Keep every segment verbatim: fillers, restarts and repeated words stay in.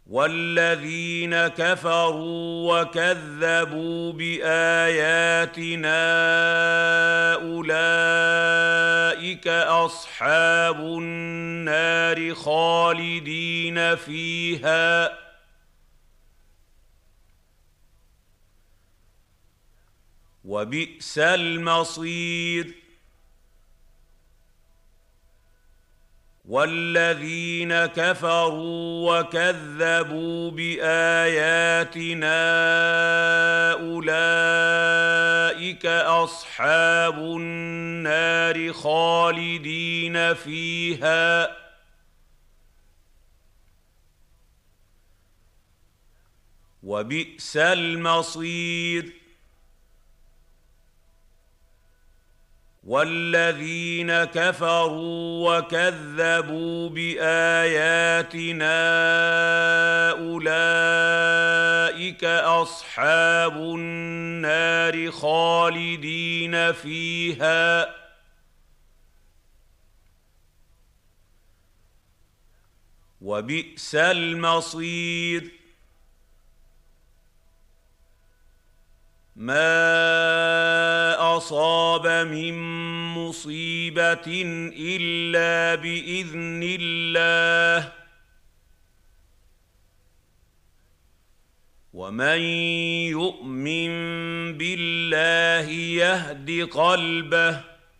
والذين كفروا وكذبوا بآياتنا أولئك أصحاب النار خالدين فيها وبئس المصير والذين كفروا وكذبوا بآياتنا أولئك أصحاب النار خالدين فيها وبئس المصير والذين كفروا وكذبوا بآياتنا أولئك أصحاب النار خالدين فيها وبئس المصير ما أصاب من مصيبة إلا بإذن الله ومن يؤمن بالله يهد قلبه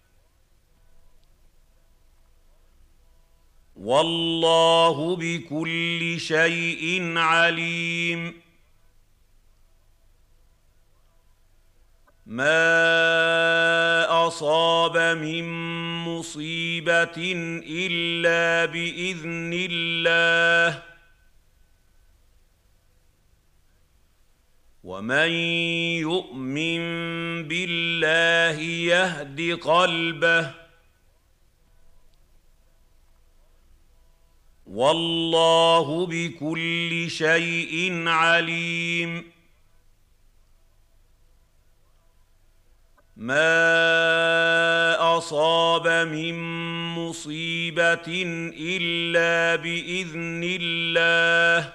والله بكل شيء عليم ما أصاب من مصيبة إلا بإذن الله ومن يؤمن بالله يهد قلبه والله بكل شيء عليم ما أصاب من مصيبة إلا بإذن الله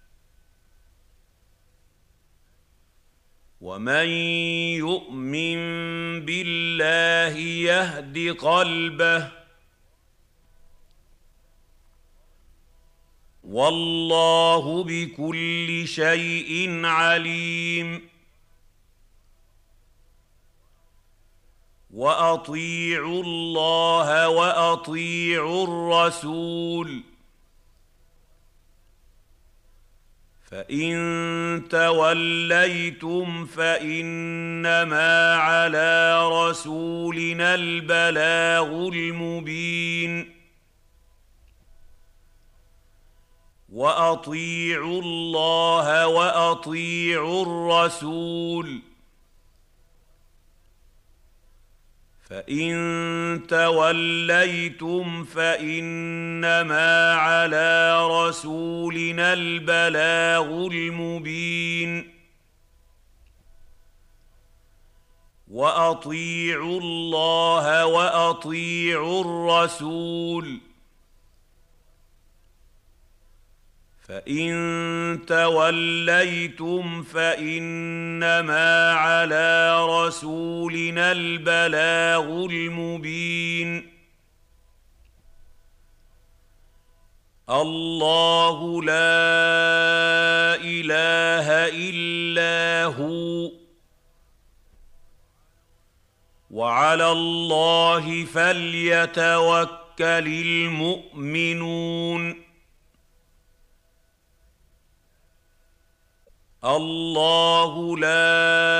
ومن يؤمن بالله يهد قلبه والله بكل شيء عليم وأطيعوا الله وأطيعوا الرسول فإن توليتم فإنما على رسولنا البلاغ المبين وأطيعوا الله وأطيعوا الرسول فإن توليتم فإنما على رسولنا البلاغ المبين وأطيعوا الله وأطيعوا الرسول فإن توليتم فإنما على رسولنا البلاغ المبين الله لا إله إلا هو وعلى الله فليتوكل المؤمنون الله لا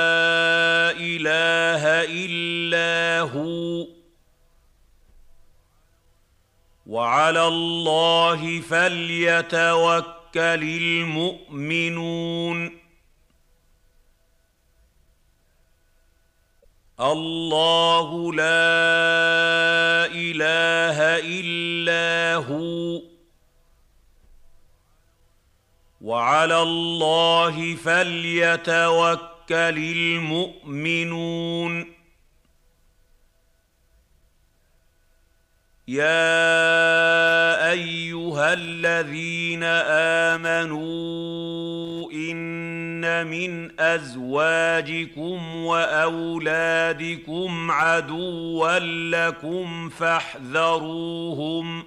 إله إلا هو وعلى الله فليتوكل المؤمنون الله لا إله إلا هو وعلى الله فليتوكل المؤمنون يا ايها الذين امنوا ان من ازواجكم واولادكم عدوا لكم فاحذروهم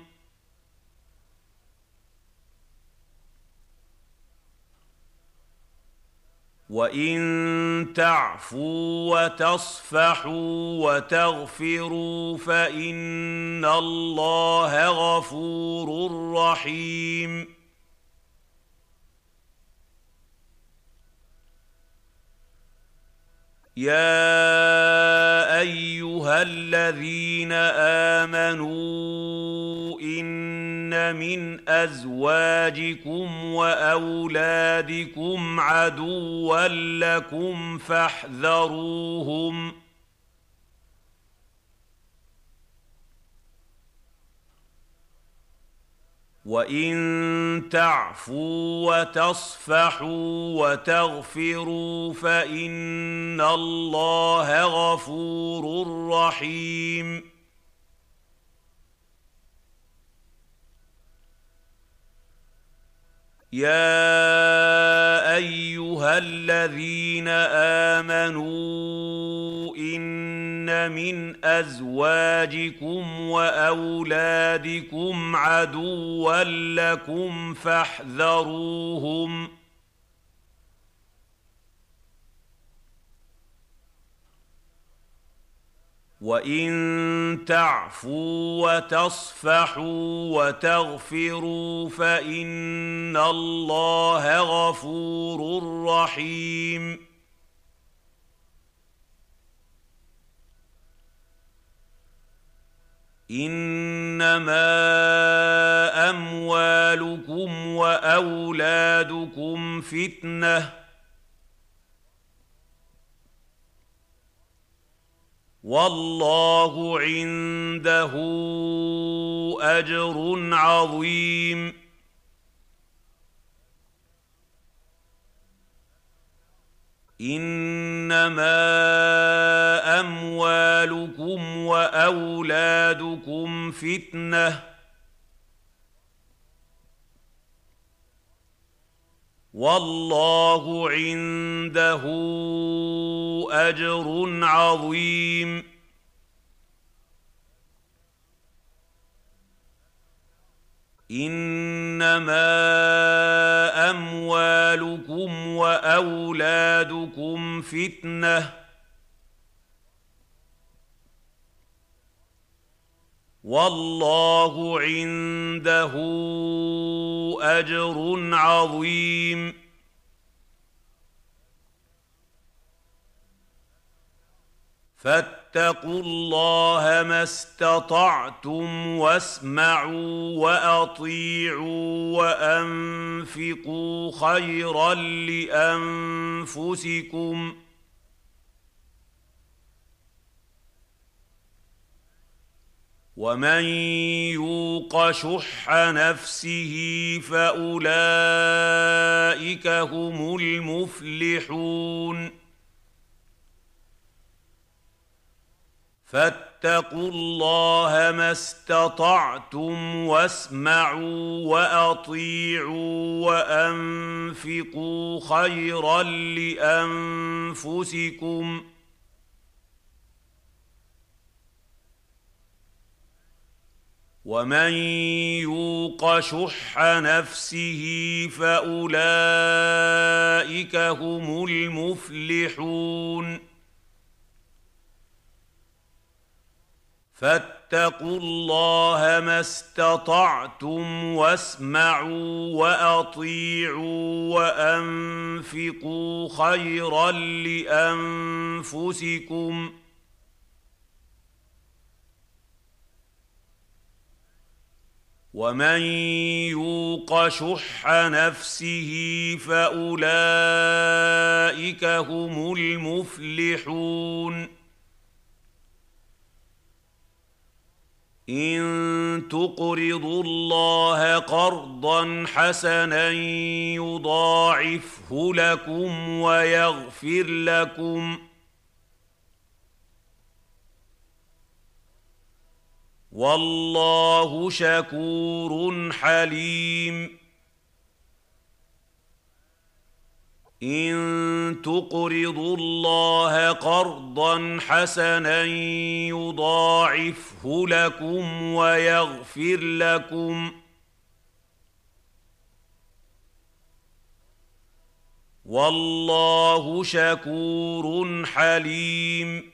وان تعفوا وتصفحوا وتغفروا فان الله غفور رحيم يا ايها الذين امنوا ان من ازواجكم واولادكم عدوا لكم فاحذروهم وان تعفوا وتصفحوا وتغفروا فان الله غفور رحيم يا ايها الذين امنوا ان من ازواجكم واولادكم عدوا لكم فاحذروهم وان تعفوا وتصفحوا وتغفروا فان الله غفور رحيم انما اموالكم واولادكم فتنه والله عنده اجر عظيم انما اموالكم واولادكم فتنه والله عنده اجر عظيم انما اموالكم واولادكم فتنه والله عنده اجر عظيم فاتقوا الله ما استطعتم واسمعوا واطيعوا وانفقوا خيرا لانفسكم ومن يوق شح نفسه فاولئك هم المفلحون فاتقوا الله ما استطعتم واسمعوا واطيعوا وانفقوا خيرا لانفسكم ومن يوق شح نفسه فاولئك هم المفلحون فاتقوا الله ما استطعتم واسمعوا واطيعوا وانفقوا خيرا لانفسكم ومن يوق شح نفسه فاولئك هم المفلحون ان تقرضوا الله قرضا حسنا يضاعفه لكم ويغفر لكم والله شكور حليم إن تقرضوا الله قرضا حسنا يضاعفه لكم ويغفر لكم والله شكور حليم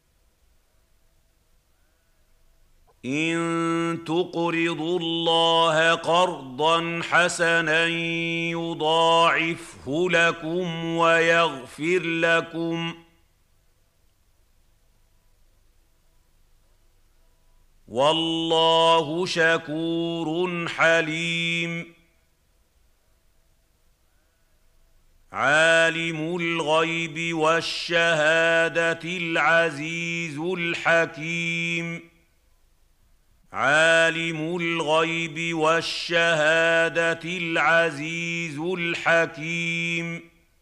إن تقرضوا الله قرضا حسنا يضاعفه لكم ويغفر لكم والله شكور حليم عالم الغيب والشهادة العزيز الحكيم عالم الغيب والشهادة العزيز الحكيم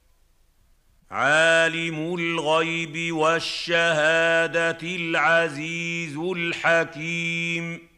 عالم الغيب والشهادة العزيز الحكيم